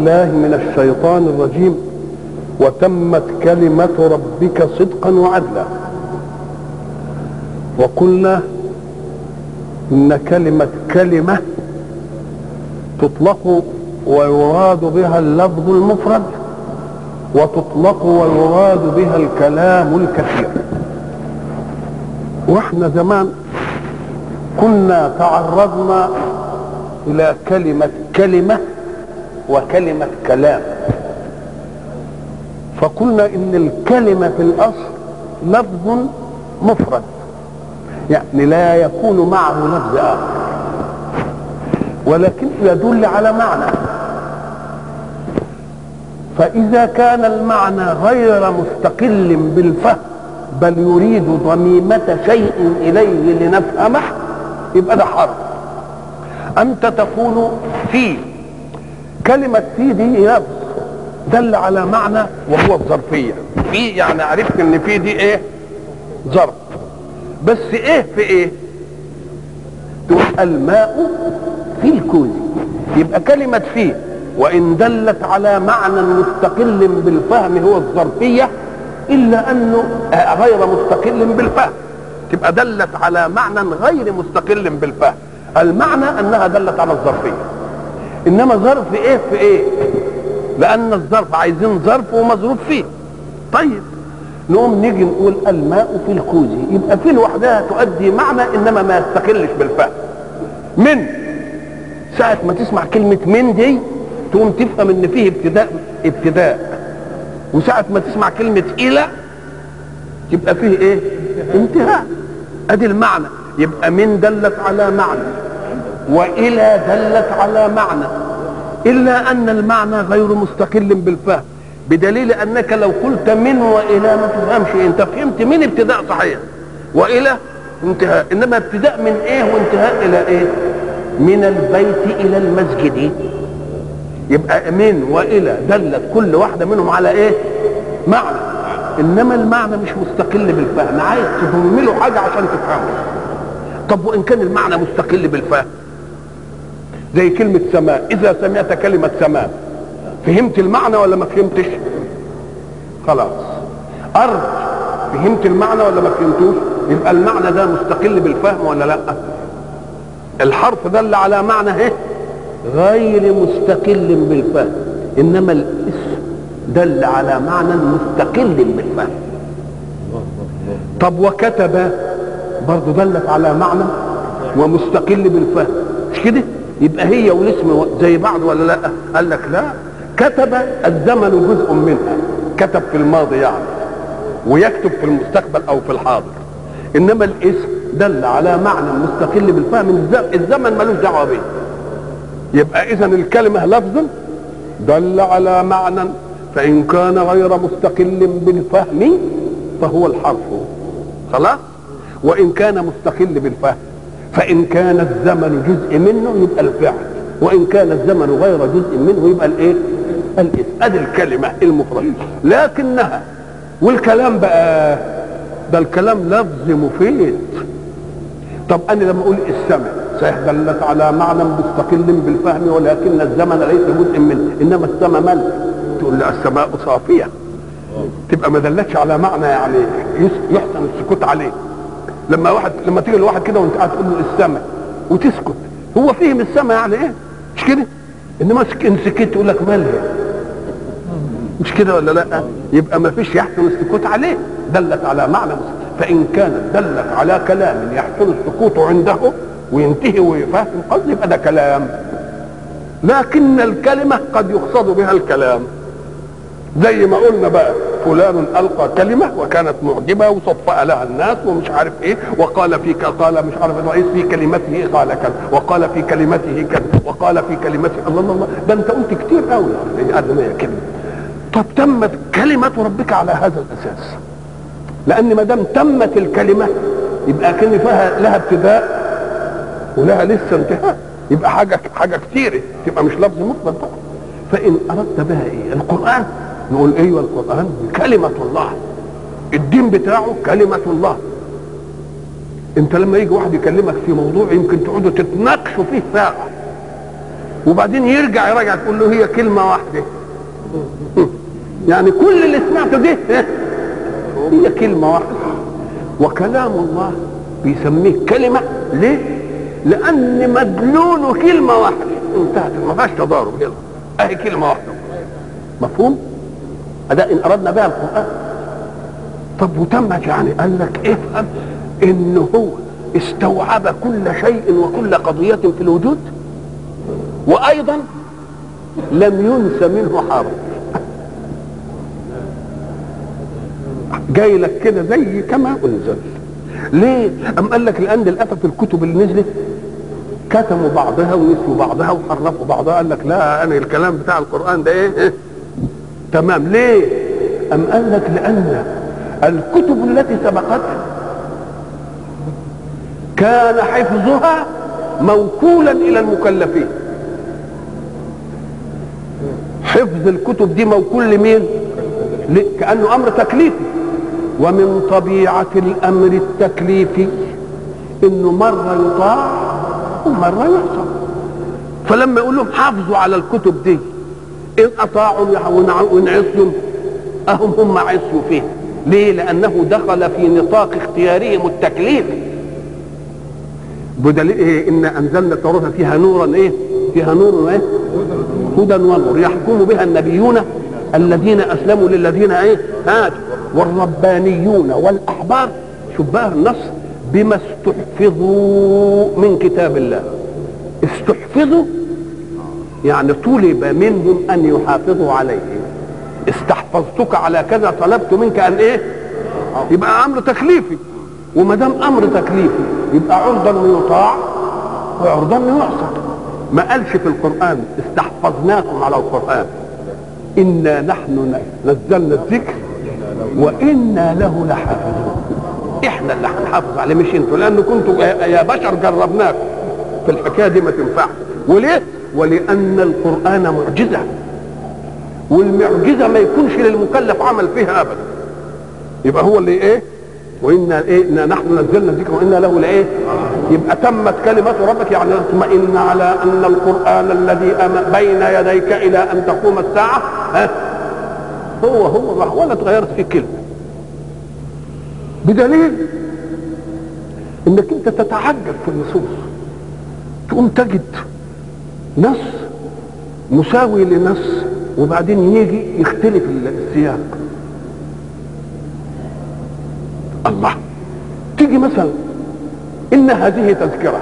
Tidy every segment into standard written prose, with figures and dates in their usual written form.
بالله من الشيطان الرجيم. وتمت كلمة ربك صدقا وعدلا. وقلنا إن كلمة تطلق ويراد بها اللفظ المفرد، وتطلق ويراد بها الكلام الكثير. واحنا زمان كنا تعرضنا إلى كلمة وكلمة كلام، فقلنا إن الكلمة في الأصل لفظ مفرد، يعني لا يكون معه لفظ آخر، ولكن يدل على معنى. فإذا كان المعنى غير مستقل بالفهم بل يريد ضميمة شيء إليه لنفهمه يبقى ده حرف. أنت تقول في، كلمة في دي لفظ دل على معنى وهو الظرفية. في يعني عرفت ان في دي ايه؟ ظرف. بس ايه في ايه؟ تقول الماء في الكوز. يبقى كلمة في وان دلت على معنى مستقل بالفهم هو الظرفية، الا انه غير مستقل بالفهم، تبقى دلت على معنى غير مستقل بالفهم. المعنى انها دلت على الظرفية، انما ظرف ايه في ايه؟ لان الظرف عايزين ظرف ومظروف فيه. طيب نقوم نيجي نقول الماء في الكوز، يبقى في لوحدها تؤدي معنى انما ما يستقلش بالفهم. من ساعة ما تسمع كلمة من دي تقوم تفهم ان فيه ابتداء، وساعة ما تسمع كلمة الى يبقى فيه ايه؟ انتهاء. ادي المعنى. يبقى من دلت على معنى والى دلت على معنى، الا ان المعنى غير مستقل بالفهم، بدليل انك لو قلت من والى ما تفهمش. انت فهمت من ابتداء صحيح والى انتهاء، انما ابتداء من ايه وانتهاء الى ايه؟ من البيت الى المسجد. يبقى من والى دلت كل واحده منهم على ايه؟ معنى، انما المعنى مش مستقل بالفهم، عايز تضم له حاجه عشان تفهمه. طب وان كان المعنى مستقل بالفهم زي كلمه سماء، اذا سمعت كلمه سماء فهمت المعنى ولا ما فهمتش؟ خلاص. ارض فهمت المعنى ولا ما فهمتوش؟ يبقى المعنى ده مستقل بالفهم ولا لا؟ الحرف دل على معنى ايه؟ غير مستقل بالفهم، انما الاسم دل على معنى مستقل بالفهم. طب وكتب برضه دلت على معنى ومستقل بالفهم، مش كده؟ يبقى هي والاسم زي بعض ولا لا؟ قال لك لا، كتب الزمن جزء منها، كتب في الماضي يعني، ويكتب في المستقبل او في الحاضر، انما الاسم دل على معنى مستقل بالفهم، الزمن ملوش دعوه به. يبقى اذا الكلمه لفظ دل على معنى، فان كان غير مستقل بالفهم فهو الحرف. خلاص. وان كان مستقل بالفهم، فان كان الزمن جزء منه يبقى الفعل، وان كان الزمن غير جزء منه يبقى الايه؟ الاسم. ادي الكلمه المفرده. لكنها والكلام بقى ده الكلام لفظ مفيد. طب انا لما اقول السمع صحيح دلت على معنى مستقل بالفهم، ولكن الزمن ليس جزء منه، انما السماء ملك. تقول لي السماء صافيه، تبقى ما دلتش على معنى يعني يحسن السكوت عليه. لما تيجي لواحد كده وانت قاعد تقول له السماء وتسكت، هو فهم السماء يعني ايه؟ مش كده؟ انما ان سكت يقول لك مالها، مش كده ولا لا؟ يبقى ما فيش يحسن السكوت عليه، دلت على معنى. فان كانت دلت على كلام يحسن السكوت عنده وينتهي ويفهم قصد يبقى ده كلام. لكن الكلمه قد يقصد بها الكلام، زي ما قلنا بقى فلان القى كلمه وكانت معجبه وصفأ لها الناس ومش عارف ايه، وقال قال مش عارف الرئيس في كلمته قال كذا، وقال في كلمته كذا، وقال في كلمته الله ده انت قلت كتير قوي يعني قد ما هي كلمه. طب تمت كلمه ربك على هذا الاساس، لان ما دام تمت الكلمه يبقى كان فيها لها ابتداء ولها لسه انتهاء، يبقى حاجه كتيره، تبقى مش لفظ مفرد بقى. فان اردت بها ايه؟ القران نقول ايوه القران كلمه الله، الدين بتاعه كلمه الله. انت لما يجي واحد يكلمك في موضوع يمكن تقعدوا تتناقشوا فيه ساعه، وبعدين يرجع يراجع تقول له هي كلمه واحده. يعني كل اللي سمعته ده هي كلمه واحده. وكلام الله بيسميه كلمه ليه؟ لان مدلوله كلمه واحده انتهت، ما فيهاش تضارب، يلا اهي كلمه واحده. مفهوم؟ هذا ان اردنا بها القران. طب وتمت يعني قال لك افهم ان هو استوعب كل شيء وكل قضيه في الوجود، وايضا لم ينس منه حرف. جاي لك كده زي كما انزل. ليه؟ ام قال لك لان الاسف في الكتب اللي نزلت كتموا بعضها ونسوا بعضها وحرفوا بعضها. قال لك لا، انا الكلام بتاع القران ده ايه تمام. ليه؟ ام قال لك لان الكتب التي سبقتها كان حفظها موكولا الى المكلفين. حفظ الكتب دي موكول لمين؟ كأنه امر تكليفي، ومن طبيعة الامر التكليفي انه مرة يطاع ومرة يعصى. فلما يقول لهم حافظوا على الكتب دي، ان اطاعوا وان عصوا هم عصوا فيه. ليه؟ لانه دخل في نطاق اختيارهم التكليفي. بدليل ايه؟ ان انزلنا التوراة فيها نورا ايه؟ فيها نور ايه؟ هدى ونور يحكم بها النبيون الذين اسلموا للذين ايه؟ هادوا والربانيون والاحبار. شوف بقى النص، بما استحفظوا من كتاب الله. استحفظوا يعني طلب منهم ان يحافظوا عليه. استحفظتك على كذا، طلبت منك ان ايه؟ يبقى امر تكليفي، وما دام امر تكليفي يبقى عرضا ان يطاع وعرضا ان يعصى. ما قالش في القران استحفظناكم على القران، انا نحن نزلنا الذكر وانا له لحافظون. احنا اللي هنحافظ عليه مش انتوا، لان كنتوا يا بشر جربناكم في الحكايه دي ما تنفعش. وليه؟ ولان القران معجزه، والمعجزه ما يكونش للمكلف عمل فيها ابدا. يبقى هو اللي ايه؟ وانا ايه؟ إنا نحن نزلنا الذكر وانا له لايه؟ يبقى تمت كلمه ربك، يعني اطمئن على ان القران الذي بين يديك الى ان تقوم الساعه هو ولا تغيرت فيه كلمه. بدليل انك انت تتعجب في النصوص، تقوم تجد نص مساوي لنص وبعدين يجي يختلف السياق. الله، تيجي مثلا ان هذه تذكره،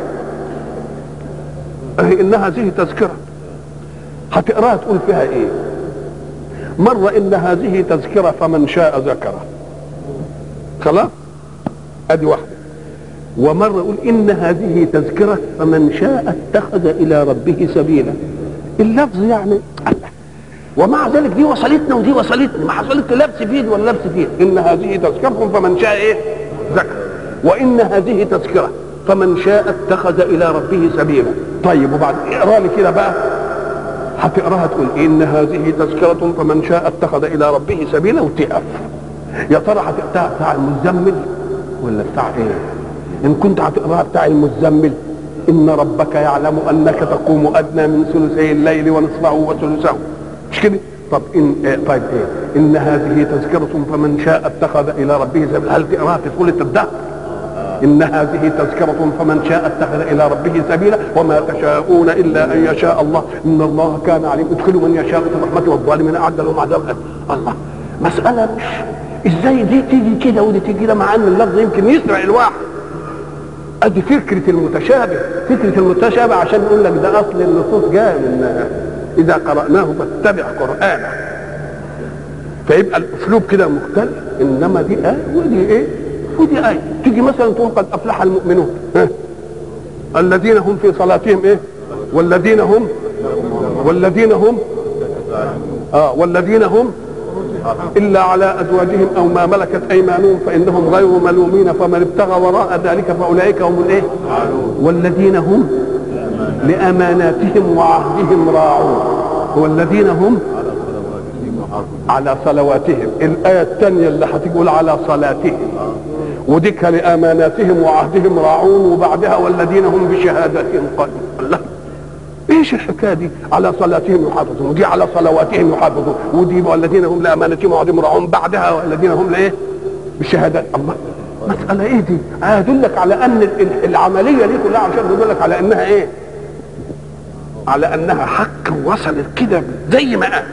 ان هذه تذكره، هتقراها تقول فيها ايه؟ مره ان هذه تذكره فمن شاء ذكره، خلاص ادي واحده. ومره يقول ان هذه تذكره فمن شاء اتخذ الى ربه سبيلا. اللفظ يعني الله. ومع ذلك دي وصلتنا ودي وصلتنا، ما حصلت لبس فيه ولا لبس فيه. ان هذه تذكره فمن شاء ايه؟ ذكر. وان هذه تذكره فمن شاء اتخذ الى ربه سبيلا. طيب وبعد اقرا لي كده بقى، هتقراها تقول ان هذه تذكره فمن شاء اتخذ الى ربه سبيلا وتقف. يا ترى هتقراها بتاع المزمل ولا بتاع ايه؟ ان كنت هتقراها بتاع المزمل، ان ربك يعلم انك تقوم ادنى من ثلثي الليل ونصفه وثلثه، مش كده؟ طب طيب ايه؟ ان هذه تذكره فمن شاء اتخذ الى ربه سبيلا. هل تقراها في سوره الدهر؟ ان هذه تذكره فمن شاء اتخذ الى ربه سبيلا وما تشاءون الا ان يشاء الله ان الله كان عليم. ادخلوا من يشاء في رحمته والظالمين اعد لهم عذابا. الله، مساله مش ازاي دي تيجي كده ودي تيجي كده، مع ان اللفظ يمكن يسرع الواحد. ادي فكره المتشابه. فكره المتشابه عشان نقول لك ده اصل النصوص جاء من اذا قراناه فاتبع قرانه، فيبقى الاسلوب كده مختلف. انما دي ايه ودي ايه ودي ايه. تيجي مثلا تقول قد افلح المؤمنون الذين هم في صلاتهم ايه؟ والذين هم والذين هم الا على ازواجهم او ما ملكت ايمانهم فانهم غير ملومين فمن ابتغى وراء ذلك فاولئك هم الايه؟ والذين هم لاماناتهم وعهدهم راعون والذين هم على صلواتهم. الايه الثانيه اللي هتقول على صلاتهم، وديك لاماناتهم وعهدهم راعون، وبعدها والذين هم بشهاداتهم قائمون. الله، ايه ايش الحكايه دي؟ على صلاتهم يحافظون، ودي على صلواتهم يحافظون، ودي والذين هم لامانتهم وعهدهم راعون، بعدها والذين هم لايه؟ بالشهادات. الله، مساله ايه دي؟ ادلك على ان العمليه دي كلها عشان تدلك على انها ايه؟ على انها حق وصلت كده زي ما قال.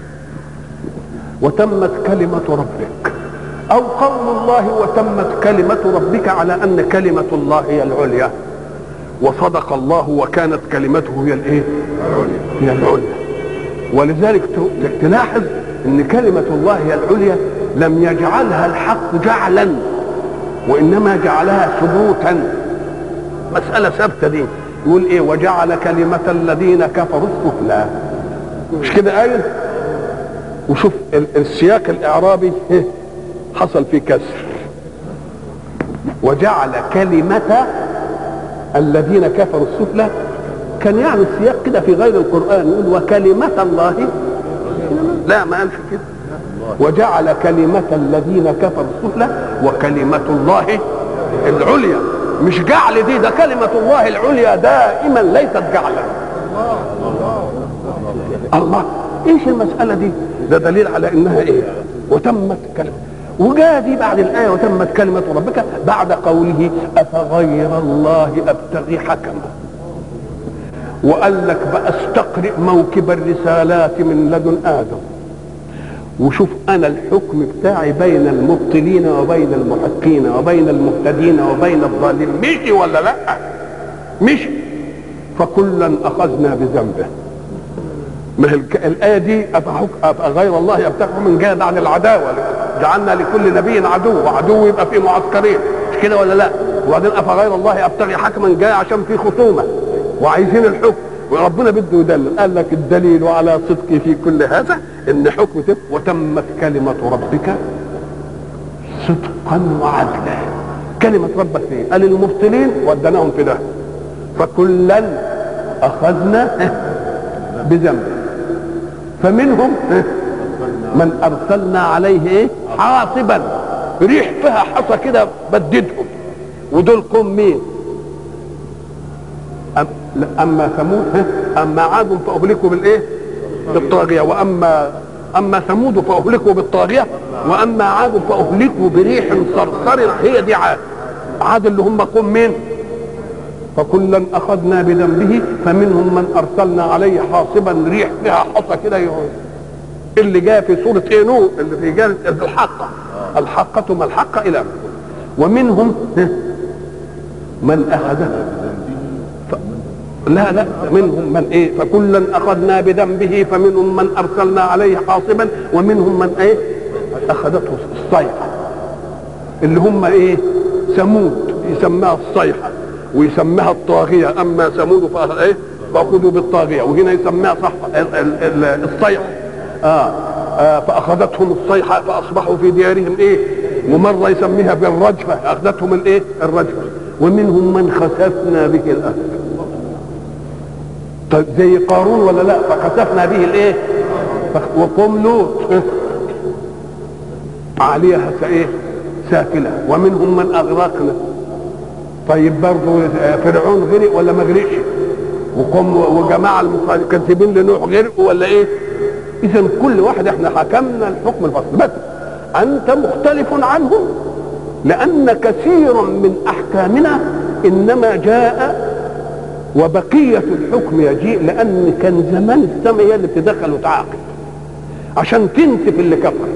وتمت كلمه ربك، او قول الله وتمت كلمه ربك، على ان كلمه الله هي العليا، وصدق الله وكانت كلمته هي الايه؟ هي العليا. ولذلك تلاحظ ان كلمه الله هي العليا لم يجعلها الحق جعلا، وانما جعلها ثبوتا، مساله ثابته دي. يقول ايه؟ وجعل كلمه الذين كفروا السفلى، مش كده آية؟ وشوف السياق الاعرابي حصل فيه كسر، وجعل كلمه الذين كفروا السفلى. كان يعني السياق كده في غير القرآن يقول وكلمة الله، لا ما قالش كده، وجعل كلمة الذين كفروا السفلى وكلمة الله العليا. مش جعل دي، ده كلمة الله العليا دائما ليست جعلا. الله، ايش المسألة دي؟ ده دليل على انها ايه؟ وتمت كلمة. وجاء دي بعد الآية وتمت كلمة ربك بعد قوله أفغير الله أبتغي حكما. وقال لك بقى استقرئ موكب الرسالات من لدن آدم، وشوف أنا الحكم بتاعي بين المبطلين وبين المحقين وبين المهتدين وبين الضالين. مشي ولا لا؟ مشي. فكلا أخذنا بذنبه. ما هي الآية دي أفغير الله أبتغي حكما جاء بعد العداوة، جعلنا لكل نبي عدو، وعدو يبقى في معسكرين، مش كده ولا لا؟ وبعدين افغير الله ابتغي حكما جاي عشان في خصومه وعايزين الحكم، وربنا بده يدلل. قال لك الدليل على صدقي في كل هذا ان حكم وتمت كلمه ربك صدقا وعدلا. كلمه ربك فيه قال المبطلين ودناهم في ده، فكلا اخذنا بذنبه، فمنهم من ارسلنا عليه ايه؟ حاصبا، ريح فيها حصى كده بددهم. ودول قوم مين؟ اما ثمود، اما عاد فاهلكوا بالايه؟ بالطاغيه. واما ثمود فاهلكوا بالطاغيه، واما عاد فاهلكوا بريح صرصر. هي دي عاد اللي هم قوم مين؟ فكلا اخذنا بذنبه فمنهم من ارسلنا عليه حاصبا، ريح فيها حصى كده اللي جاء في سورة ايه؟ نوح، اللي في جانب الحقة ما الحقة الى ومنهم من اخذها لا منهم من ايه؟ فكلا اخذنا بذنبه فمنهم من ارسلنا عليه حاصبا ومنهم من ايه؟ اخذته الصيحة، اللي هم ايه؟ ثمود يسماها الصيحة ويسماها الطاغية. اما ثمود فايه؟ فاخذوا بالطاغية، وهنا يسماها صح الصيحة. فاخذتهم الصيحه فاصبحوا في ديارهم ايه؟ ومره يسميها بالرجفه، اخذتهم الايه؟ الرجفه. ومنهم من خسفنا به الارض. طيب زي قارون ولا لا؟ فخسفنا به الايه؟ وقوم لوط عليها ايه؟ سافله. ومنهم من اغرقنا. طيب برضه فرعون غرق ولا ما غرقش؟ وقوم وجماعه المكذبين لنوح غرقوا ولا ايه؟ إذا كل واحد احنا حكمنا الحكم الفصل، بس أنت مختلف عنهم لأن كثير من أحكامنا إنما جاء وبقية الحكم يجيء، لأن كان زمان السماء هي اللي بتدخل وتعاقب عشان تنسف اللي كفر.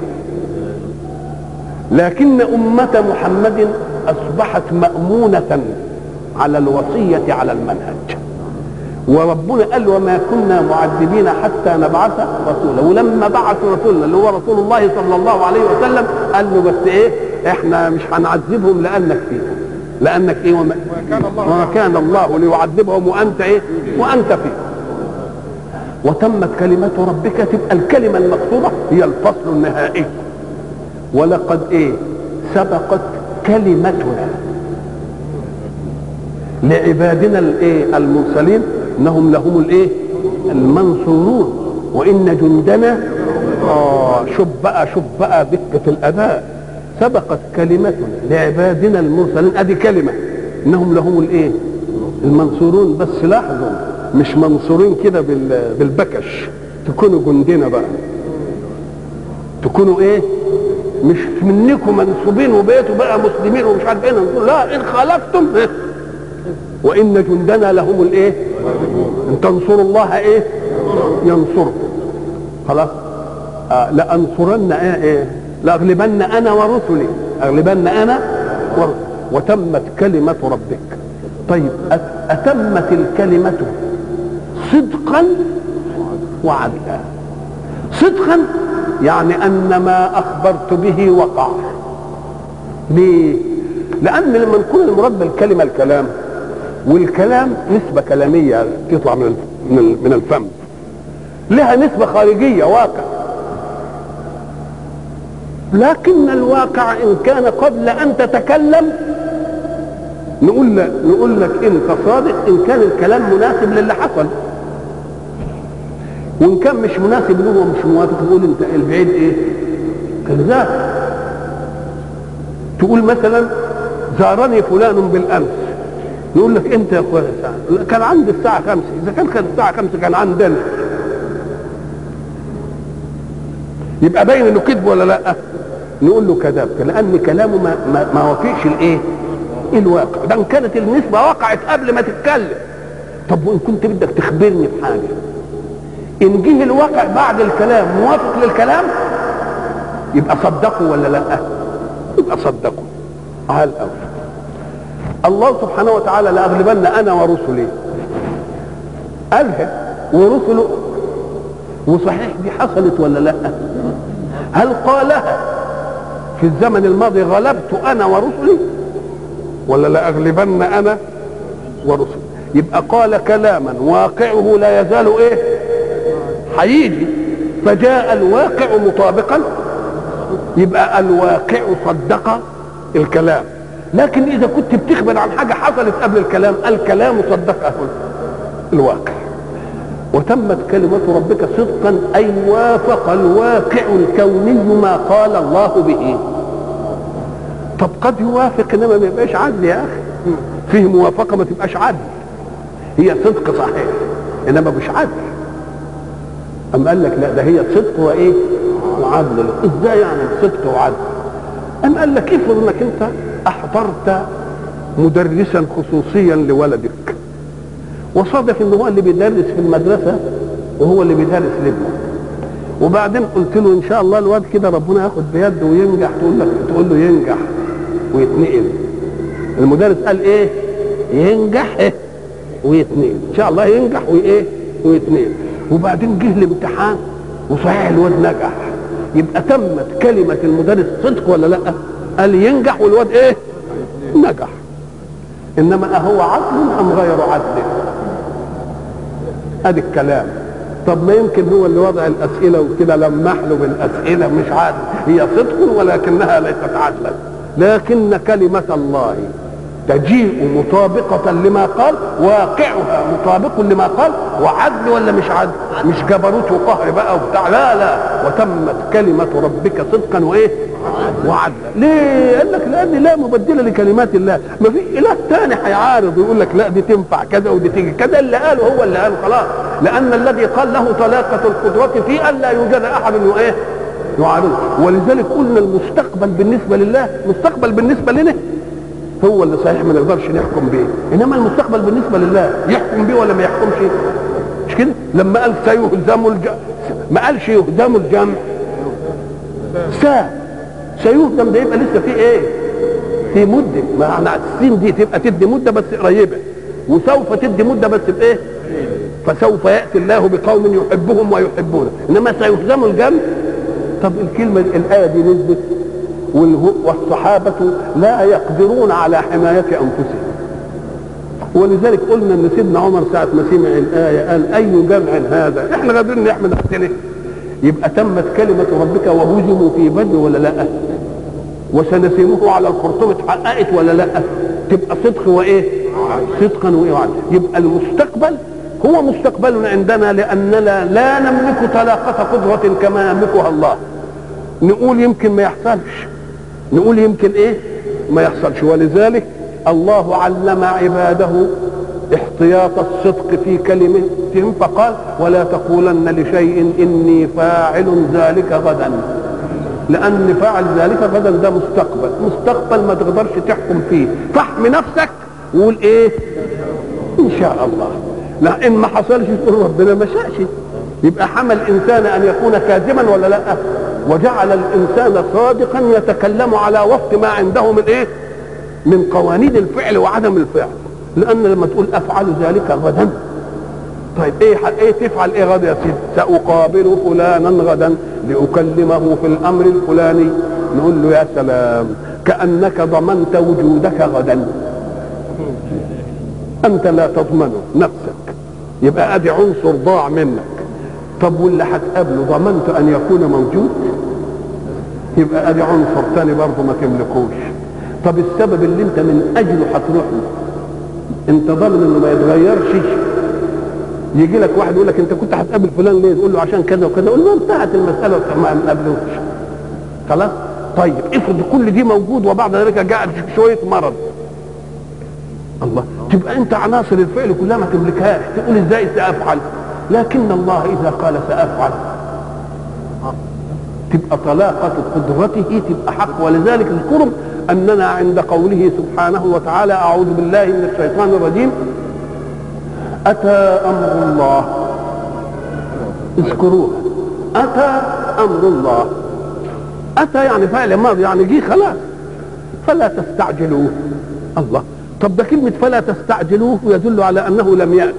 لكن أمة محمد أصبحت مأمونة على الوصية على المنهج، وربنا قال وما كنا معذبين حتى نبعث رسولا. ولما بعث رسولنا اللي هو رسول الله صلى الله عليه وسلم قال له بس ايه؟ احنا مش هنعذبهم لانك فيهم، لانك ايه؟ وما كان الله ليعذبهم وانت ايه؟ وانت فيهم. وتمت كلمة ربك، تبقى الكلمة المقصودة هي الفصل النهائي. ولقد ايه؟ سبقت كلمتنا لعبادنا الايه؟ المرسلين انهم لهم الايه؟ المنصورون. وان جندنا شوف بقى دقة الاداء. سبقت كلمتنا لعبادنا المرسلين، ادي كلمة انهم لهم الايه؟ المنصورون. بس لاحظوا مش منصورين كده بالبكش، تكونوا جندنا بقى، تكونوا ايه؟ مش منكم منسوبين وبقيتوا بقى مسلمين ومش عارف ايه، نقول لا ان خالفتم وان جندنا لهم الايه؟ ان تنصروا الله ايه؟ ينصركم. خلاص. لانصرن ايه؟ لاغلبن انا ورسلي، اغلبن انا ورسلي. وتمت كلمة ربك. طيب اتمت الكلمة صدقا وعدلا. صدقا يعني ان ما اخبرت به وقع. ليه؟ لان لما نكون المراد بالكلمة الكلام، والكلام نسبة كلامية تطلع من الفم، لها نسبة خارجية واقع، لكن الواقع ان كان قبل ان تتكلم نقول لك انت صادق ان كان الكلام مناسب للي حصل، وان كان مش مناسب له ومش موافق نقول انت البعيد ايه؟ كذاب. تقول مثلا زارني فلان بالامس، نقول لك امتى يا اخويا؟ الساعه كان عندي الساعه 5، اذا كان الساعه 5 كان عندنا، يبقى باين انه كذب ولا لا؟ نقول له كذبت، لان كلامه ما وافقش الايه؟ الواقع. ده ان كانت النسبه وقعت قبل ما تتكلم. طب وان كنت بدك تخبرني بحاجه، ان جه الواقع بعد الكلام موافق للكلام يبقى صدقوا ولا لا؟ يبقى صدقوا. على الاول الله سبحانه وتعالى لاغلبن انا ورسلي قالها ورسله، وصحيح دي حصلت ولا لا؟ هل قالها في الزمن الماضي غلبت انا ورسلي ولا لا اغلبن انا ورسلي؟ يبقى قال كلاما واقعه لا يزال ايه؟ هيجي، فجاء الواقع مطابقا، يبقى الواقع صدق الكلام. لكن اذا كنت بتخبر عن حاجه حصلت قبل الكلام، الكلام صدقه الواقع. وتمت كلمة ربك صدقا أي وافق الواقع الكوني ما قال الله به. طب قد يوافق انما ما يبقاش عدل يا اخي، فيه موافقة ما تبقاش عدل، هي صدق صحيح انما مش عدل. أم قال لك لا ده هي صدق وايه؟ وعدل. ازاي يعني صدق وعدل؟ أم قال لك افرض انك انت احضرت مدرسا خصوصيا لولدك، وصادف ان هو اللي بيدرس في المدرسه وهو اللي بيدرس لابنك، وبعدين قلت له ان شاء الله الواد كده ربنا ياخد بيده وينجح، تقول له ينجح ويتنقل. المدرس قال ايه؟ ينجح ايه؟ ويتنقل، ان شاء الله ينجح وايه؟ ويتنقل. وبعدين جه الامتحان وصحيح الواد نجح، يبقى تمت كلمه المدرس صدق ولا لا؟ قال ينجح والواد ايه؟ نجح. انما اهو عدل ام غير عدل؟ ادي الكلام. طب ما يمكن هو اللي وضع الاسئله وكده لمح له بالاسئله، مش عادل، هي صدق ولكنها ليست عدلا. لكن كلمه الله تجيء مطابقه لما قال، واقعها مطابق لما قال، وعدل ولا مش عدل؟ مش جبروت وقهر بقى وبتاع، لا. وتمت كلمه ربك صدقا وايه؟ وعدلا. ليه؟ قال لك لان لا مبدل لكلمات الله، ما في اله ثاني هيعارض ويقول لك لا دي تنفع كذا ودي تيجي كذا، اللي قاله هو اللي قاله خلاص. لان الذي قال له طلاقه القدره في ان لا يوجد احد انه ايه؟ يعارضه. ولذلك قلنا المستقبل بالنسبه لله مستقبل بالنسبه لنا هو اللي صحيح ما نقدرش نحكم به، انما المستقبل بالنسبه لله يحكم به ولا ما يحكمش؟ مش كده؟ لما قال سيهزم الجمع ما قالش يهزم الجمع، سيهزم ده يبقى لسه في ايه؟ في مده، ما احنا السين دي تبقى تدي مده بس قريبه، وسوف تدي مده بس بايه؟ فسوف ياتي الله بقوم يحبهم ويحبونه، انما سيهزم الجمع. طب الكلمه الايه دي نزلت والصحابه لا يقدرون على حمايه انفسهم، ولذلك قلنا ان سيدنا عمر ساعه ما سمع الايه قال اي جمع هذا؟ احنا قادرين نحمي نفسنا. يبقى تمت كلمه ربك وهزموا في بدر ولا لا؟ وسنسمه على الخرطوم اتحققت ولا لا؟ تبقى صدق وايه؟ صدقا وايه؟ وعد. يبقى المستقبل هو مستقبلنا عندنا، لاننا لا نملك طلاقه قدره كما يملكها الله. نقول يمكن ما يحصلش، نقول يمكن ايه؟ ما يحصلش. ولذلك الله علم عباده احتياط الصدق في كلمتهم، فقال ولا تقولن لشيء إني فاعل ذلك غدا، لأن فاعل ذلك غدا ده مستقبل ما تقدرش تحكم فيه، فاحمي نفسك وقول ايه ان شاء الله، لا ان ما حصلش تقول ربنا ما شاءش. يبقى حمل الانسان ان يكون كاذبا ولا لا؟ وجعل الانسان صادقا يتكلم على وفق ما عنده من ايه؟ من قوانين الفعل وعدم الفعل. لان لما تقول افعل ذلك غدا، طيب ايه تفعل ايه غدا يا سيدي؟ ساقابل فلانا غدا لاكلمه في الامر الفلاني، نقول له يا سلام كانك ضمنت وجودك غدا، انت لا تضمنه نفسك، يبقى ادي عنصر ضاع منك. طب واللي هتقابله ضمنت ان يكون موجود، يبقى ادي عنصر ثاني برضه ما تملكوش. طب السبب اللي انت من اجله هتروح له انت ضامن انه ما يتغيرش؟ يجي لك واحد يقول لك انت كنت هتقابل فلان ليه؟ تقول له عشان كذا وكذا، قول له انتهت المساله ما نقابلوش خلاص. طيب افرض كل دي موجود وبعد ذلك جاء شويه مرض، الله، تبقى انت عناصر الفعل كلها ما تملكهاش، تقول ازاي سافعل؟ لكن الله اذا قال سافعل تبقى طلاقه قدرته تبقى حق. ولذلك اذكروا اننا عند قوله سبحانه وتعالى اعوذ بالله من الشيطان الرجيم اتى امر الله، اذكروها، اتى امر الله، اتى يعني فعل ماضي يعني جه خلاص، فلا تستعجلوه. الله، طب ده كلمة فلا تستعجلوه يدل على أنه لم يأتي،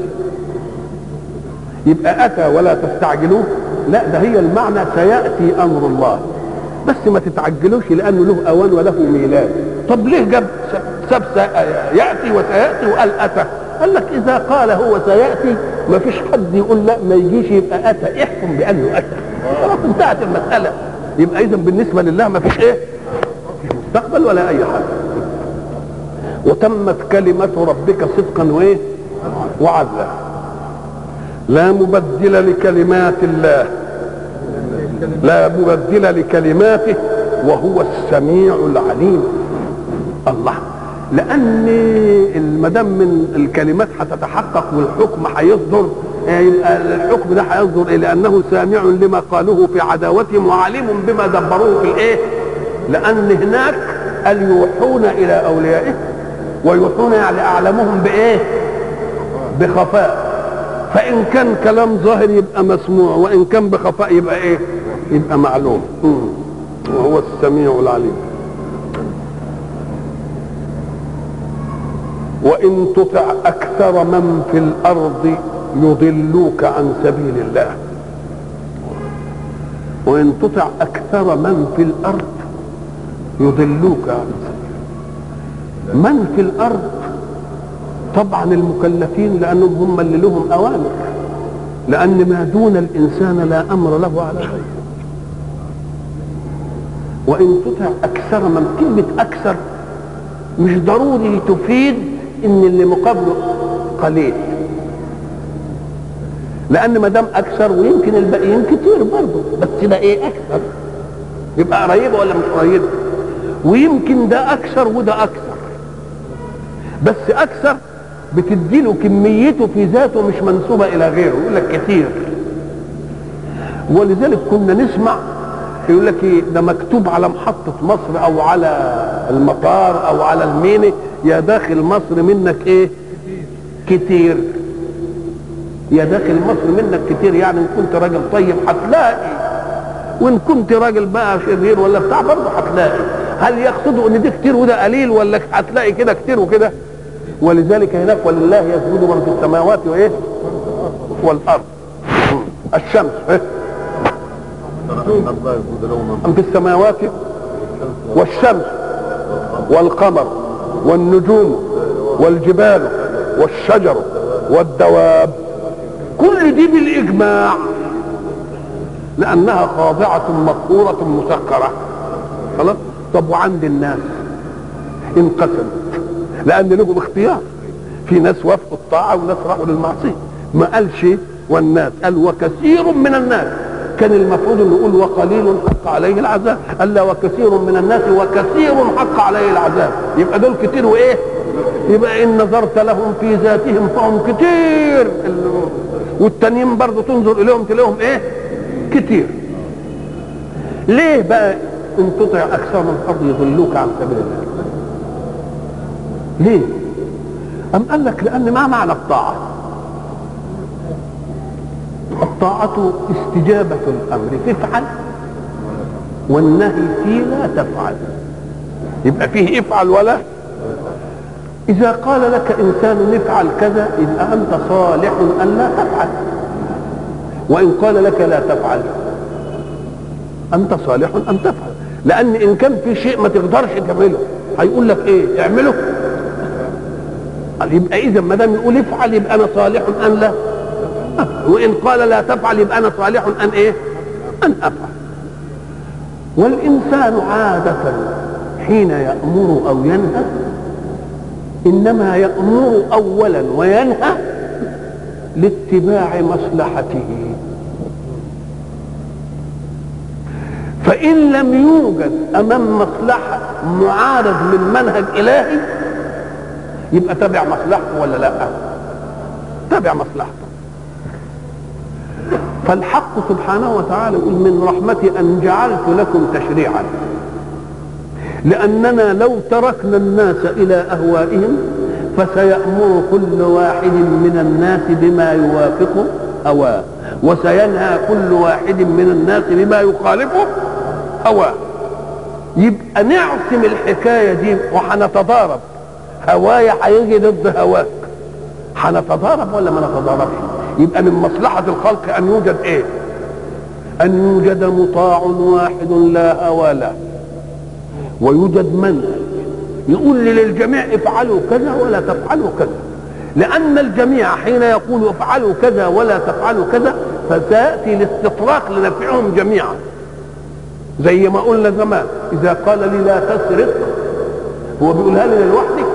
يبقى أتى ولا تستعجلوه؟ لا، ده هي المعنى سيأتي أمر الله، بس ما تتعجلوش لأنه له أوان وله ميلاد. طب ليه جاب ساب يأتي وسيأتي وقال أتى؟ قال لك إذا قال هو سيأتي ما فيش حد يقول لا ما يجيش يبقى أتى، احكم بأنه أتى، خلاص انتهت المسألة. يبقى إذا بالنسبة لله ما فيش إيه؟ مستقبل ولا أي حاجة. وتمت كلمة ربك صدقا وايه وعدلا، لا مبدل لكلمات الله، لا مبدل لكلماته وهو السميع العليم. الله، لان المدام من الكلمات هتتحقق والحكم هيصدر، يبقى الحكم ده هيصدر إيه؟ لانه سامع لما قالوه في عداوتهم وعليم بما دبروه في الايه، لان هناك قال يوحون الى اوليائه، ويوحون يعني اعلمهم بايه؟ بخفاء. فان كان كلام ظاهر يبقى مسموع، وان كان بخفاء يبقى ايه؟ يبقى معلوم. وهو السميع العليم. وان تطع اكثر من في الارض يضلوك عن سبيل الله، وان تطع اكثر من في الارض يضلوك عن سبيل الله. من في الارض طبعا المكلفين، لانهم هم اللي لهم اوامر، لان ما دون الانسان لا امر له على غيره. وان تطع اكثر من، كلمه اكثر مش ضروري تفيد ان اللي مقابله قليل، لان ما دام اكثر ويمكن الباقيين كتير برضه، بس ده ايه اكثر؟ يبقى قريبه ولا مش قريبه؟ ويمكن ده اكثر وده اكثر، بس اكثر بتديله كميته في ذاته مش منسوبه الى غيره، يقول لك كتير. ولذلك كنا نسمع يقول لك ايه، ده مكتوب على محطه مصر او على المطار او على الميناء يا داخل مصر منك ايه؟ كتير. يا داخل مصر منك كتير، يعني ان كنت راجل طيب هتلاقي، وان كنت راجل بقى شرير ولا بتاع برضه هتلاقي. هل يقصدوا ان ده كتير وده قليل، ولا هتلاقي كده كتير وكده؟ ولذلك هناك ولله يسجد من في السماوات وايه والارض. الشمس ايه من في السماوات، والشمس والقمر والنجوم والجبال والشجر والدواب، كل دي بالاجماع لانها خاضعه مقهوره مسخره. خلاص. طب وعند الناس انقسمت لان لهم اختيار، في ناس وافقوا الطاعه وناس راحوا للمعصيه. ما قالش والناس، قال وكثير من الناس. كان المفروض انه يقول وقليل حق عليه العذاب، قال لا وكثير من الناس وكثير حق عليه العذاب، يبقى دول كتير وايه يبقى ان نظرت لهم في ذاتهم فهم كتير، والتانيين برضه تنظر اليهم تلاقيهم ايه؟ كتير. ليه بقى ان تطع اكثر من الارض يضلوك عن سبيل الله؟ ليه؟ أم قال لك لأن ما معنى الطاعة؟ الطاعة استجابة الأمر تفعل، والنهي فيه لا تفعل. يبقى فيه افعل ولا. إذا قال لك إنسان افعل كذا يبقى أنت صالح أن لا تفعل، وإن قال لك لا تفعل أنت صالح أن تفعل. لأن إن كان في شيء ما تقدرش تعمله هيقول لك إيه؟ اعمله. يبقى إذا ما دام يقول افعل يبقى أنا صالح أن لا، وإن قال لا تفعل يبقى أنا صالح أن إيه؟ أن أفعل. والإنسان عادة حين يأمر أو ينهى إنما يأمر أولا وينهى لاتباع مصلحته. فإن لم يوجد أمام مصلحة معارض من منهج إلهي يبقى تبع مصلحته ولا لا؟ تبع مصلحته. فالحق سبحانه وتعالى يقول من رحمتي أن جعلت لكم تشريعا، لأننا لو تركنا الناس إلى أهوائهم فسيأمر كل واحد من الناس بما يوافق هواه، وسينهى كل واحد من الناس بما يخالفه هواه. يبقى نعصم الحكاية دي وحنتضارب، هوايا هيجي ضد هواك، هنتضارب ولا ما نتضاربش؟ يبقى من مصلحة الخلق أن يوجد إيه؟ أن يوجد مطاع واحد لا هوى له، ويوجد منهج يقول للجميع افعلوا كذا ولا تفعلوا كذا. لأن الجميع حين يقول افعلوا كذا ولا تفعلوا كذا فتأتي الاستطراق لنفعهم جميعا. زي ما قلنا زمان إذا قال لي لا تسرق هو بيقولها لي لوحدي،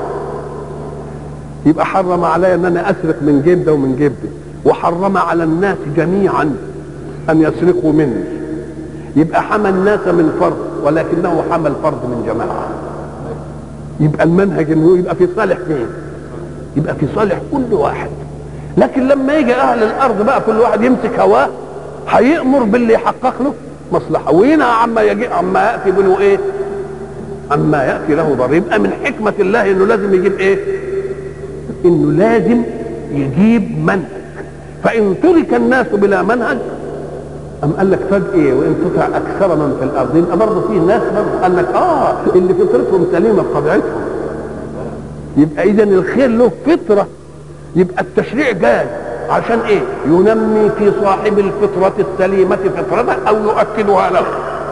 يبقى حرم علي ان انا اسرق من جيب ده ومن جيب ده، وحرم على الناس جميعا ان يسرقوا مني. يبقى حمى الناس من فرد ولكنه حمى الفرد من جماعه. يبقى المنهج انه يبقى في صالح مين؟ يبقى في صالح كل واحد. لكن لما يجي اهل الارض بقى كل واحد يمسك هواه هيأمر باللي يحقق له مصلحه وينهى عما يجي عما ياتي منه ايه؟ عما ياتي له ضر. يبقى من حكمه الله انه لازم يجيب ايه؟ انه لازم يجيب منهج. فان ترك الناس بلا منهج ام قال لك فجأة وان تطع اكثر من في الارض يبقى برضه في ناس برضه قال لك اللي فطرتهم سليمه بطبيعتهم. يبقى اذا الخير له فطره. يبقى التشريع جاي عشان ايه؟ ينمي في صاحب الفطره السليمه فطرته او يؤكدها له،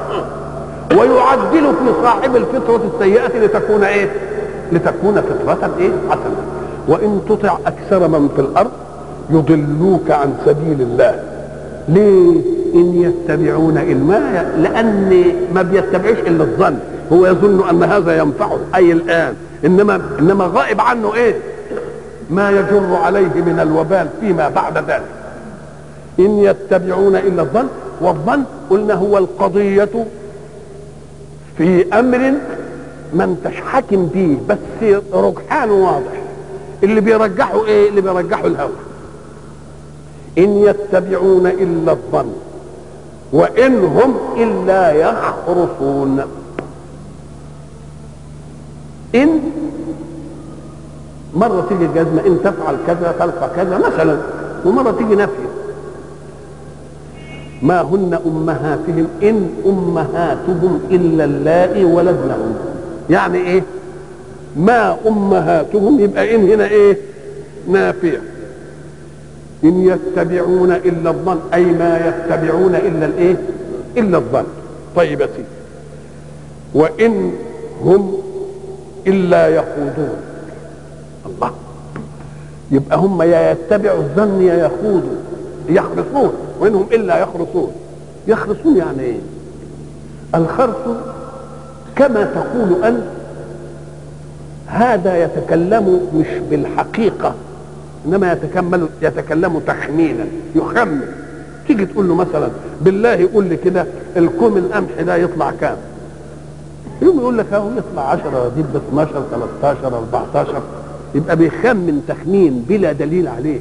ويعدل في صاحب الفطره السيئه لتكون ايه؟ لتكون فطره ايه؟ حسنه. وإن تطع أكثر من في الأرض يضلوك عن سبيل الله. ليه؟ إن يتبعون إلا لأن ما بيتبعش إلا الظن، هو يظن أن هذا ينفعه أي الآن، إنما غائب عنه إيه؟ ما يجر عليه من الوبال فيما بعد ذلك. إن يتبعون إلا الظن، والظن قلنا هو القضية في أمر ما انتش حاكم فيه بس رجحان واضح. اللي بيرجحوا ايه؟ اللي بيرجحوا الهوى. ان يتبعون الا الظن وان هم الا يخرصون. ان مره تيجي الجزمه ان تفعل كذا تلقى كذا مثلا، ومره تيجي نفي. ما هن امهاتهم ان امهاتهم الا اللائي ولدنهم. يعني ايه؟ ما امهاتهم يبقى ان هنا ايه؟ نافيه. ان يتبعون الا الظن اي ما يتبعون الا الايه؟ الا الظن. طيب يا سيدي. وان هم الا يخوضون. الله. يبقى هم يا يتبعوا الظن يا يخوضوا يخرصون، وانهم الا يخرصون. يخرصون يعني ايه؟ الخرص كما تقول انت هذا يتكلم مش بالحقيقة إنما يتكلم تخمينا، يخمن. تيجي تقول له مثلا بالله قول لي كده الكوم القمح ده يطلع كام؟ يوم يقول لك اهو يطلع 10 دي ب 12 13 14، يبقى بيخمن تخمين بلا دليل عليه،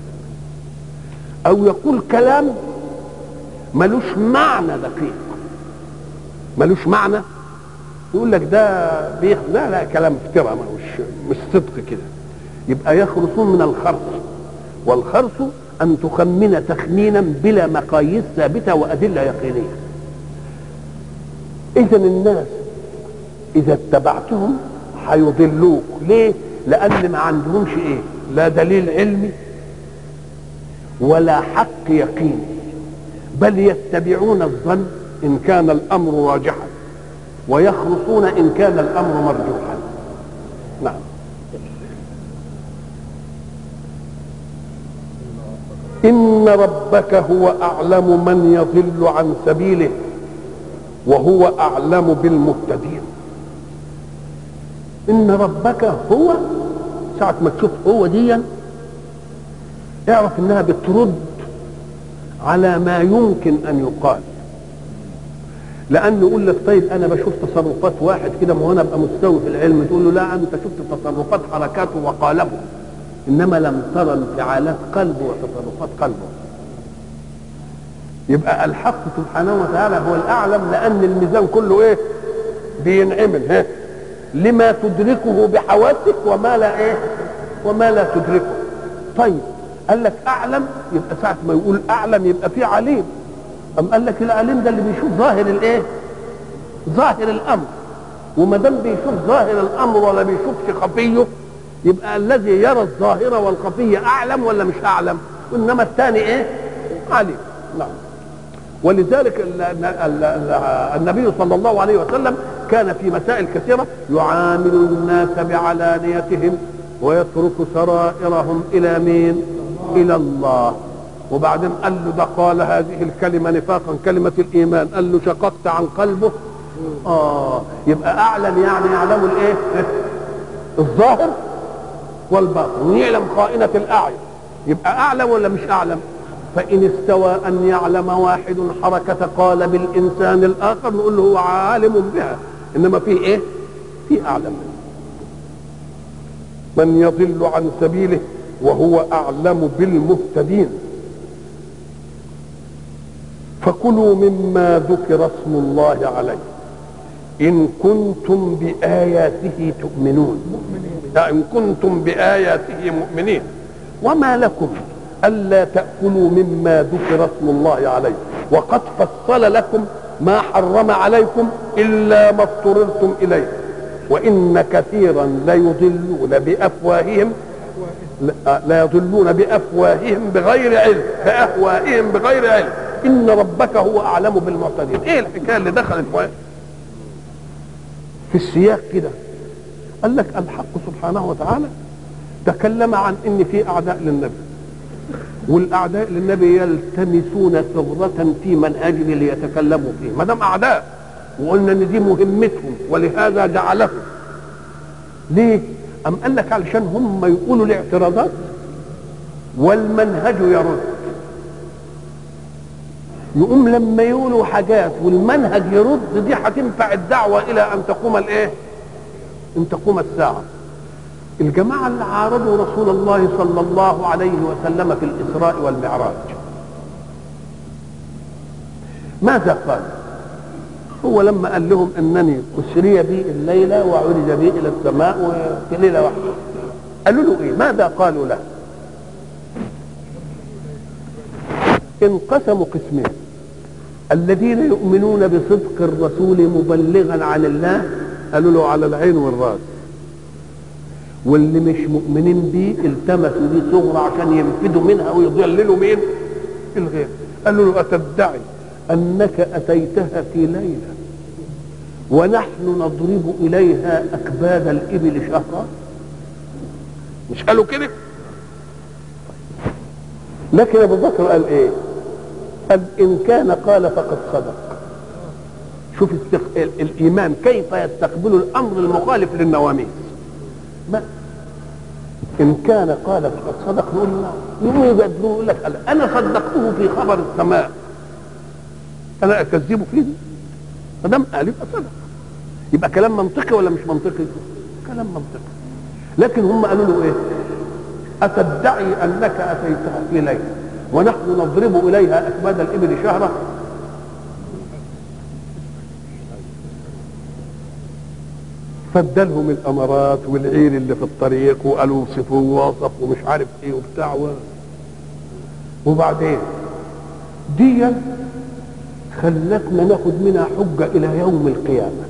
او يقول كلام ملوش معنى دقيق، ملوش معنى، يقول لك ده لا كلام افتراء مش صدق كده. يبقى يخرصون من الخرص، والخرص ان تخمن تخمينا بلا مقاييس ثابته وادله يقينيه. اذا الناس اذا اتبعتهم هيضلوك. ليه؟ لان ما عندهمش ايه؟ لا دليل علمي ولا حق يقيني، بل يتبعون الظن ان كان الامر راجحا، ويخرصون ان كان الامر مرجوحا. نعم. ان ربك هو اعلم من يضل عن سبيله وهو اعلم بالمهتدين. ان ربك هو، ساعة ما تشوف هو ديا اعرف انها بترد على ما يمكن ان يقال. لانه يقول لك طيب انا بشوف تصرفات واحد كده، ما هو انا ابقى مستوي في العلم، تقول له لا انت شفت تصرفات حركاته وقالبه، انما لم ترى انفعالات قلبه وتصرفات قلبه. يبقى الحق سبحانه وتعالى هو الاعلم، لان الميزان كله ايه؟ بينعمل لما تدركه بحواسك وما لا ايه؟ وما لا تدركه. طيب قال لك اعلم، يبقى ساعه ما يقول اعلم يبقى في عليم. أم قال لك العليم ده اللي بيشوف ظاهر الايه؟ ظاهر الامر. وما دام بيشوف ظاهر الامر ولا بيشوفش خفيه، يبقى الذي يرى الظاهر والخفيه اعلم ولا مش اعلم؟ وانما الثاني ايه؟ عليم. نعم. ولذلك النبي صلى الله عليه وسلم كان في مسائل كثيره يعامل الناس بعلانيتهم ويترك سرائرهم الى مين؟ الى الله. وبعدين قال له ده قال هذه الكلمه نفاقا، كلمه الايمان، قال له شققت عن قلبه. يبقى اعلم يعني يعلم الايه؟ الظاهر والباطن، ويعلم خائنه الاعين. يبقى اعلم ولا مش اعلم؟ فان استوى ان يعلم واحد حركه قالب الانسان الاخر نقول له هو عالم بها، انما فيه ايه؟ في اعلم منه. من يضل عن سبيله وهو اعلم بالمهتدين. فكلوا مما ذكر اسم الله عليه إن كنتم بآياته تؤمنون. إن كنتم بآياته مؤمنين. وما لكم ألا تأكلوا مما ذكر اسم الله عليه وقد فصل لكم ما حرم عليكم إلا ما اضطررتم إليه وإن كثيرا ليضلون بأفواههم بغير علم، بأهوائهم بغير علم. إن ربك هو أعلم بالمعتدين. إيه الحكاية اللي دخلت في السياق كده؟ قال لك الحق سبحانه وتعالى تكلم عن إن في أعداء للنبي، والأعداء للنبي يلتمسون ثغرة في منهجه ليتكلموا فيه. ما دام أعداء وقلنا إن دي مهمتهم ولهذا جعلهم. ليه؟ أم قال لك علشان هم يقولوا الاعتراضات والمنهج يرد. يقوم لما يقولوا حاجات والمنهج يرد، دي هتنفع الدعوة إلى أن تقوم الإيه؟ أن تقوم الساعة. الجماعة اللي عارضوا رسول الله صلى الله عليه وسلم في الإسراء والمعراج ماذا قال؟ هو لما قال لهم أنني أسري بي الليلة وعرج بي إلى السماء وفي ليلة واحدة، قالوا له إيه؟ ماذا قالوا له؟ انقسموا قسمين: الذين يؤمنون بصدق الرسول مبلغا عن الله قالوا له على العين والراس، واللي مش مؤمنين بيه التمسوا دي صغرى عشان ينفذوا منها ويضللوا مين؟ الغير. قالوا له أتدعي أنك أتيتها في ليلة ونحن نضرب إليها أكباد الإبل شهرا؟ مش قالوا كده؟ لكن أبو بكر قال إيه؟ قال إن كان قال فقد صدق. شوف الإيمان كيف يستقبل الأمر المخالف للنواميس. ما إن كان قال فقد صدق نقول له يقول لك أنا صدقته في خبر السماء، أنا أكذبه فيه؟ ما دام قال يبقى صدق. يبقى كلام منطقي ولا مش منطقي؟ كلام منطقي. لكن هم قالوا له ايه؟ أتدعي أنك أتيتها في ليلة ونحن نضرب إليها أكباد الإبل شهرا؟ فادالهم الأمارات والعير اللي في الطريق وقالوا وصفوا ووصف ومش عارف ايه وبتاع وبعدين دي خلتنا ناخد منها حجة إلى يوم القيامة.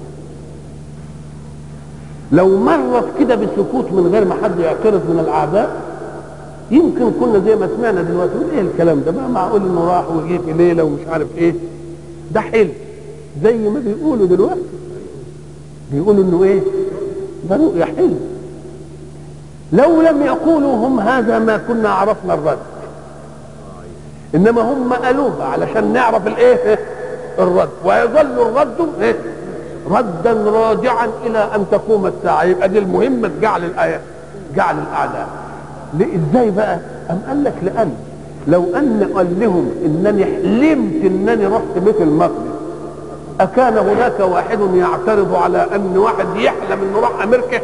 لو مرت كده بسكوت من غير ما حد يعترض من الأعداء يمكن كنا زي ما سمعنا دلوقتي ايه الكلام ده بقى، معقول انه راح وجه في ليله ومش عارف ايه، ده حلم زي ما بيقولوا دلوقتي، بيقولوا انه ايه ده رؤيا حلم. لو لم يقولوا هم هذا ما كنا عرفنا الرد، انما هم قالوها علشان نعرف الايه الرد، ويظل الرد ايه ردا راجعا الى ان تقوم الساعه. يبقى دي المهمه جعل الايه جعل الاعداء. ازاي بقى؟ ام قال لك لان لو ان قال لهم انني حلمت انني رحت بيت المقدس، اكان هناك واحد يعترض على ان واحد يحلم انه راح امريكا؟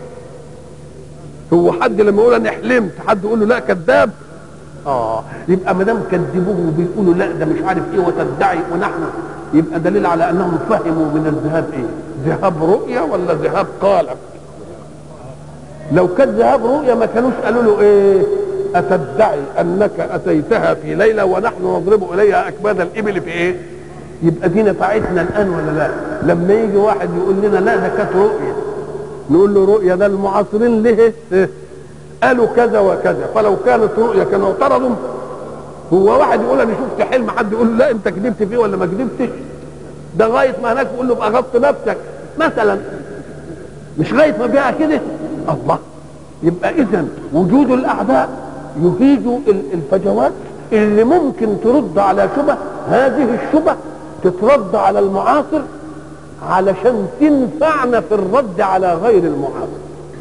هو حد لما يقول انا حلمت حد يقول له لا كذاب؟ يبقى ما دام كذبوه وبيقولوا لا ده مش عارف ايه وتدعي ونحن، يبقى دليل على انهم فهموا من الذهاب ايه؟ ذهاب رؤيا ولا ذهاب قالب؟ لو كان ذهاب رؤيا ما كانوش قالوا له ايه؟ اتدعي انك اتيتها في ليله ونحن نضرب اليها اكباد الابل في ايه؟ يبقى دي نفعتنا الان ولا لا؟ لما يجي واحد يقول لنا لا ده كانت رؤيا، نقول له رؤيا ده المعاصرين ليه قالوا كذا وكذا، فلو كانت رؤيا كانوا اعترضوا. هو واحد يقول انا شفت حلم، حد يقول له لا انت كذبت فيه ولا ما كذبتش؟ ده غايه ما هناك يقول له ابقى غط نفسك مثلا، مش غايه ما بيها كده. الله، يبقى اذا وجود الاعداء يهيج الفجوات اللي ممكن ترد على شبه، هذه الشبه تترد على المعاصر علشان تنفعنا في الرد على غير المعاصر.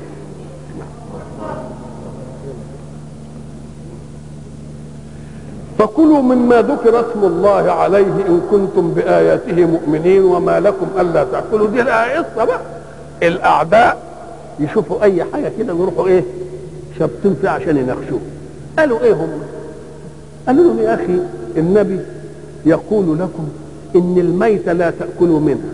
فكلوا مما ذكر اسم الله عليه ان كنتم باياته مؤمنين وما لكم الا تاكلوا. دي قصه بقى، الاعداء يشوفوا اي حاجه كده ويروحوا ايه شابطين فيها عشان يناقشوه. قالوا ايه هم؟ قالوا لهم يا اخي النبي يقول لكم ان الميت لا تاكلوا منها،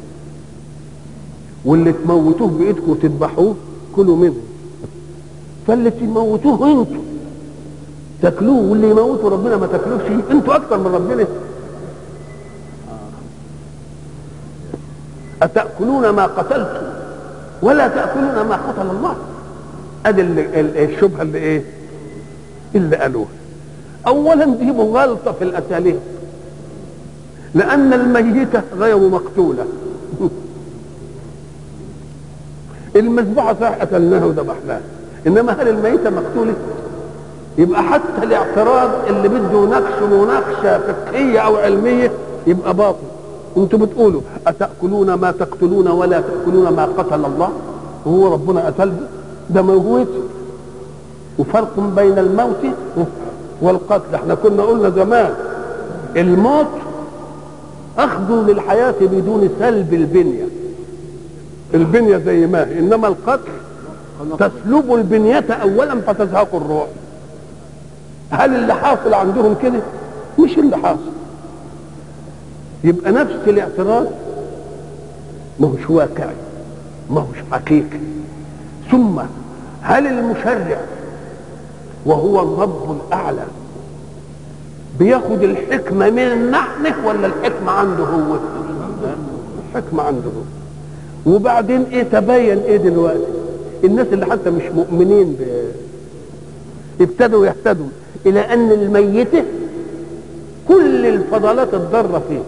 واللي تموتوه بايدكم وتذبحوه كلوا منه، فاللي تموتوه انتوا تاكلوه، واللي يموتوا ربنا ما تاكلوش انتوا اكتر من ربنا. اتاكلون ما قتلتم ولا تاكلون ما قتل الله. ادي الشبهه اللي ايه اللي قالوها. اولا دي مغالطه في الاساليب، لان الميته غير مقتوله. المذبوحه صح قتلناها وذبحناها، انما هل الميته مقتوله؟ يبقى حتى الاعتراض اللي بده نقش مناقشه فقهيه او علميه يبقى باطل. انتوا بتقولوا اتاكلون ما تقتلون ولا تاكلون ما قتل الله، وهو ربنا قتل ده موجود. وفرق بين الموت والقتل. احنا كنا قلنا زمان الموت اخذ للحياه بدون سلب البنيه زي ما هي، انما القتل تسلب البنيه اولا فتزهق الروح. هل اللي حاصل عندهم كده؟ مش اللي حاصل. يبقى نفس الاعتراض ما هوش واقعي، ما هوش حقيقي. ثم هل المشرع وهو الرب الاعلى بياخد الحكمه من نحن ولا الحكمه عنده هو؟ الحكمه عنده هو. وبعدين ايه تبين ايه دلوقتي؟ الناس اللي حتى مش مؤمنين ابتدوا يهتدوا الى ان الميته كل الفضلات الضاره فيه.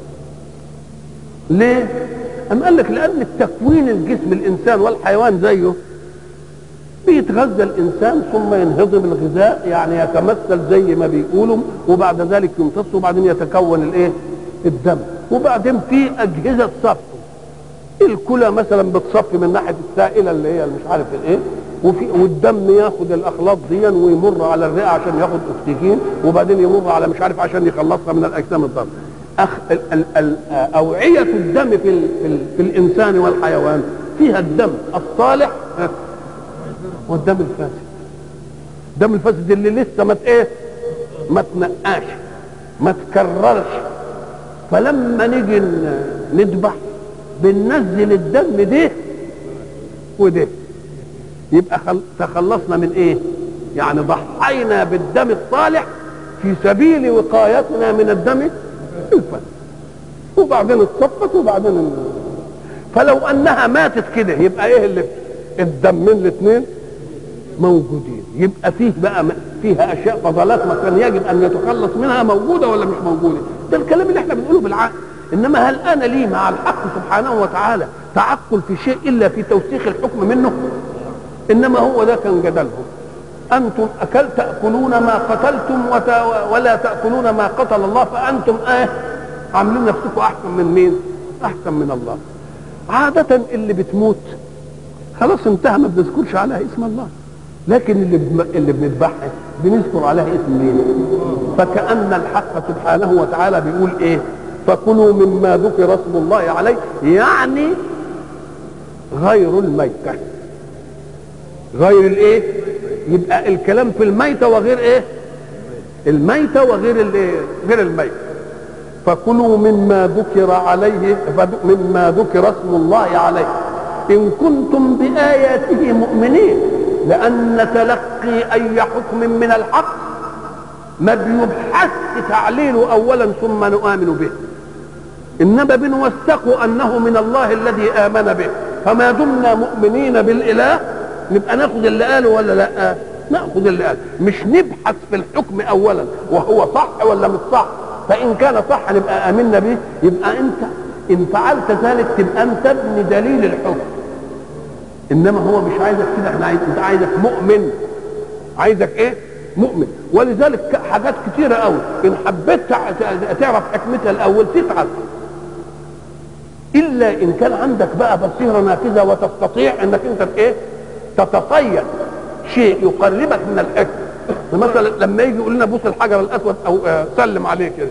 ليه؟ أم قال لك لان التكوين الجسم الانسان والحيوان زيه، بيتغذى الانسان ثم ينهضم الغذاء، يعني يتمثل زي ما بيقولوا، وبعد ذلك يمتص، وبعدين يتكون الايه الدم، وبعدين في اجهزه صف. الكلى مثلا بتصفي من ناحيه السائله اللي هي مش عارف الايه، والدم ياخد الاخلاط دي ويمر على الرئه عشان ياخد اكسجين، وبعدين يمر على مش عارف عشان يخلصها من الاجسام الضاره. أوعية الدم في الإنسان والحيوان فيها الدم الصالح والدم الفاسد. الدم الفاسد اللي لسه ما تنقاش ما تكررش، فلما نيجي نذبح بننزل الدم ده وده، يبقى تخلصنا من ايه؟ يعني ضحينا بالدم الصالح في سبيل وقايتنا من الدم الفاسد، وبعدين اتصفت وبعدين فلو انها ماتت كده يبقى ايه اللي الدمين الاثنين موجودين، يبقى فيها اشياء فضلات ما كان يجب ان يتخلص منها موجوده ولا مش موجوده؟ ده الكلام اللي احنا بنقوله بالعقل. انما هل انا لي مع الحق سبحانه وتعالى تعقل في شيء الا في توثيق الحكم منه؟ انما هو ده كان جدلهم. انتم تاكلون ما قتلتم ولا تاكلون ما قتل الله، فانتم عاملين نفسكم احسن من مين؟ احسن من الله. عاده اللي بتموت خلاص انتهى، ما بنذكرش عليها اسم الله، لكن اللي بنذبحها بنذكر عليها اسم مين؟ فكأن الحق سبحانه وتعالى بيقول ايه؟ فكلوا مما ذكر اسم الله عليه، يعني غير الميتة. غير الايه؟ يبقى الكلام في الميتة وغير ايه؟ الميتة وغير الايه؟ غير الميتة. فكلوا مما ذكر عليه، مما ذكر اسم الله عليه إن كنتم بآياته مؤمنين، لأن تلقي أي حكم من الحق ما بيبحث تعليله أولا ثم نؤمن به، إنما بنوثق أنه من الله الذي آمن به. فما دمنا مؤمنين بالإله نبقى ناخذ اللي قاله ولا لا؟ ناخذ اللي قاله، مش نبحث في الحكم أولا وهو صح ولا مش صح. فإن كان صح نبقى آمنا به، يبقى أنت إن فعلت ذلك تبقى أنت ابن دليل الحكم. إنما هو مش عايزك كده، أنت عايزك مؤمن. عايزك إيه؟ مؤمن. ولذلك حاجات كتيرة قوي إن حبيت تعرف حكمتها الأول تتعب، إلا إن كان عندك بقى بصيرة نافذة وتستطيع إنك أنت إيه؟ تتصيد شيء يقربك من الحكم. مثلا لما يجي يقول لنا بص الحجر الأسود أو سلم عليه كده،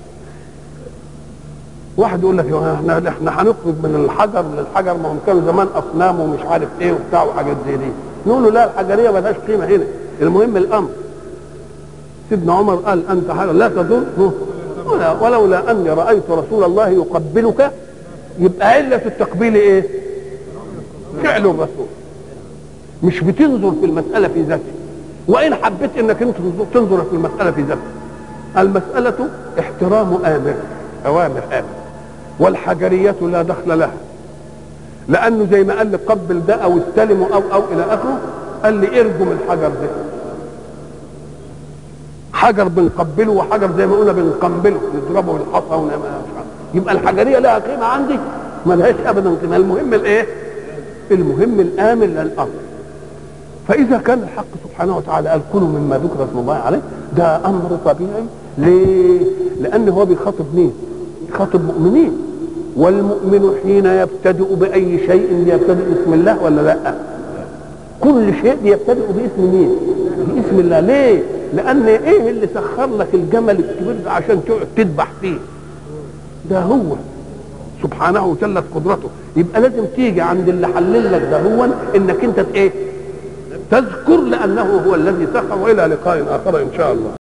واحد يقول لك احنا هنخرج من الحجر للحجر، ما هم كانوا زمان اصنام ومش عارف ايه وبتاع وحاجات زي دي. نقول له لا، الحجريه مالهاش قيمه هنا، المهم الامر. سيدنا عمر قال انت حجر لا تضر، ولولا اني رايت رسول الله يقبلك. يبقى عله التقبيل ايه؟ فعل الرسول، مش بتنظر في المساله في ذاتها. وان حبيت انك انت تنظر في المساله في ذاتها، المساله احترام اوامر والحجرية لا دخل لها، لأنه زي ما قال لي قبل ده أو استلمه أو إلى آخره، قال لي ارجم الحجر ده. حجر بنقبله وحجر زي ما قلنا بنقبله نضربه بالحصى ونعمل. يبقى الحجرية لها قيمة عندي؟ ما لهاش أبدا قيمة. المهم الإيه؟ المهم الآمر للأمر. فإذا كان الحق سبحانه وتعالى قال كلوا مما ذكر اسم الله عليه، ده أمر طبيعي. ليه؟ لأنه هو بيخاطب مين؟ يخاطب مؤمنين، والمؤمن حين يبتدئ بأي شيء يبتدئ باسم الله ولا لا؟ كل شيء يبتدئ باسم مين؟ باسم الله. ليه؟ لأن إيه اللي سخر لك الجمل الكبير ده عشان تقعد تذبح فيه؟ ده هو سبحانه وجلت قدرته. يبقى لازم تيجي عند اللي حلل لك ده هو انك انت ايه؟ تذكر، لأنه هو الذي سخر. وإلى لقاء آخر إن شاء الله.